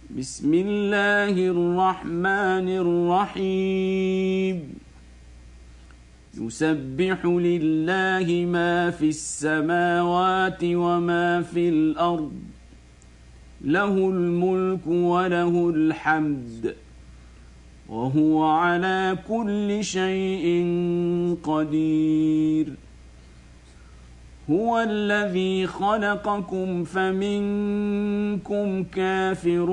بسم الله الرحمن الرحيم يسبح لله ما في السماوات وما في الأرض له الملك وله الحمد وهو على كل شيء قدير هو الذي خلقكم فمنكم كافر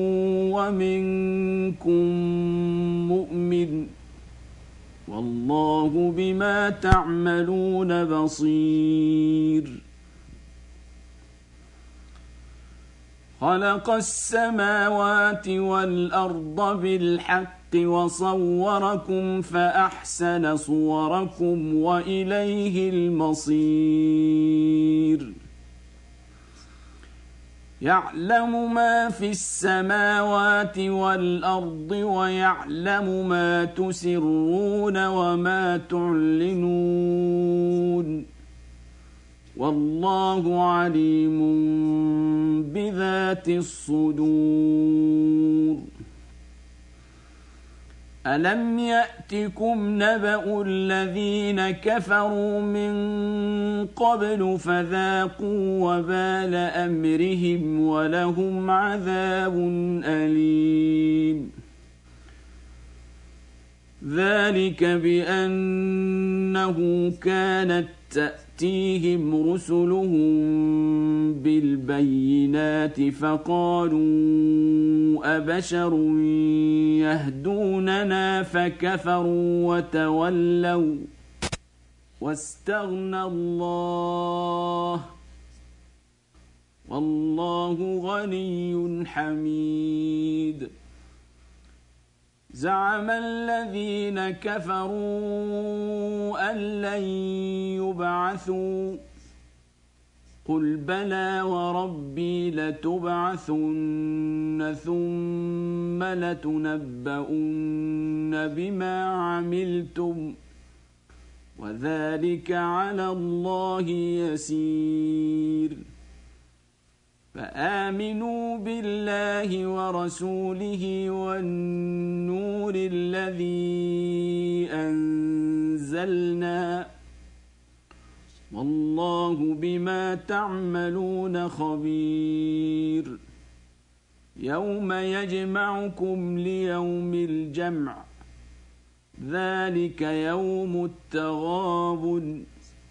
ومنكم مؤمن والله بما تعملون بصير خلق السماوات والأرض بالحق وصوركم فأحسن صوركم وإليه المصير يعلم ما في السماوات والأرض ويعلم ما تسرون وما تعلنون والله عليم بذات الصدور ألم يأتكم نبأ الذين كفروا من قبل فذاقوا وبال أمرهم ولهم عذاب أليم ذلك بأنه كانت تأتيهم رسلهم بالبينات فقالوا أبشر يهدوننا فكفروا وتولوا واستغنى الله والله غني حميد زعم الذين كفروا أن لن يبعثوا قل بلى وربي لتبعثن ثم لتنبؤن بما عملتم وذلك على الله يسير فآمنوا بالله ورسوله والنور الذي أنزلنا والله بما تعملون خبير يوم يجمعكم ليوم الجمع ذلك يوم التغابن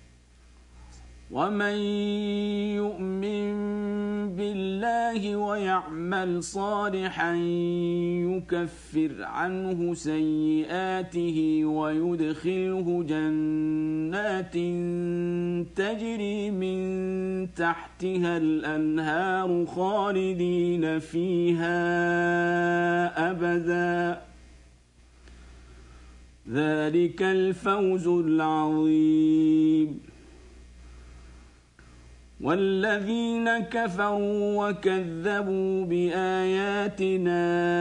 ومن يؤمن بالله ويعمل صالحا يكفر عنه سيئاته ويدخله جنات تجري من تحتها الأنهار خالدين فيها أبدا ذلك الفوز العظيم والذين كفروا وكذبوا بآياتنا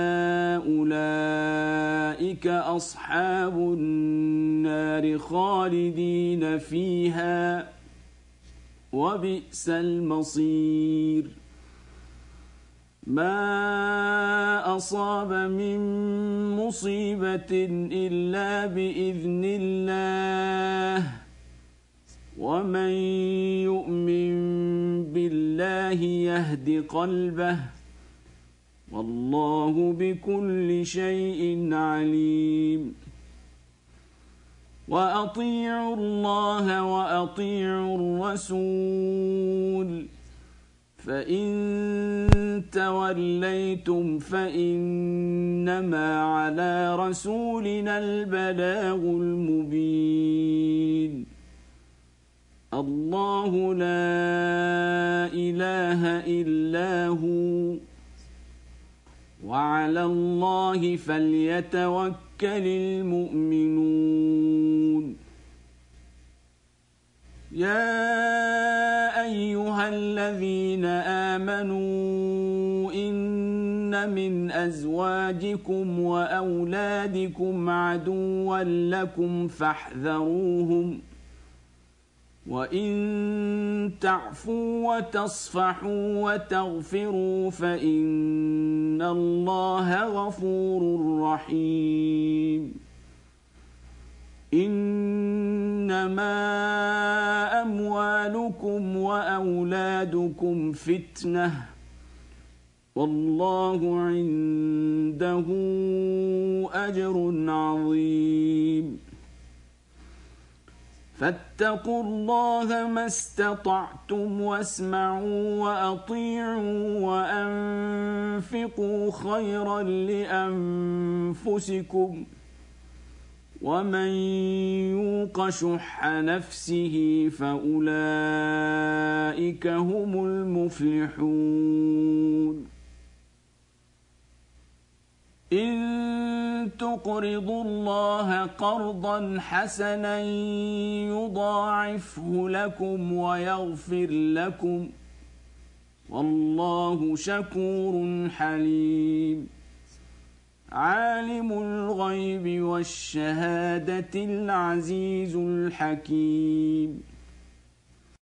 أولئك أصحاب النار خالدين فيها وبئس المصير ما أصاب من مصيبة إلا بإذن الله ومن يؤمن بالله يهد قلبه والله بكل شيء عليم وأطيعوا الله وأطيعوا الرسول فإن توليتم فإنما على رسولنا البلاغ المبين الله لا إله إلا هو وعلى الله فليتوكل المؤمنون يا أيها الذين آمنوا إن من أزواجكم وأولادكم عدوا لكم فاحذروهم وإن تعفوا وتصفحوا وتغفروا فإن إن الله غفور رحيم إنما أموالكم وأولادكم فتنة والله عنده أجر عظيم فاتقوا الله ما استطعتم واسمعوا وأطيعوا وأنفقوا خيرا لأنفسكم ومن يوق شح نفسه فأولئك هم المفلحون إن تقرضوا الله قرضا حسنا يضاعفه لكم ويغفر لكم والله شكور حليم عالم الغيب والشهادة العزيز الحكيم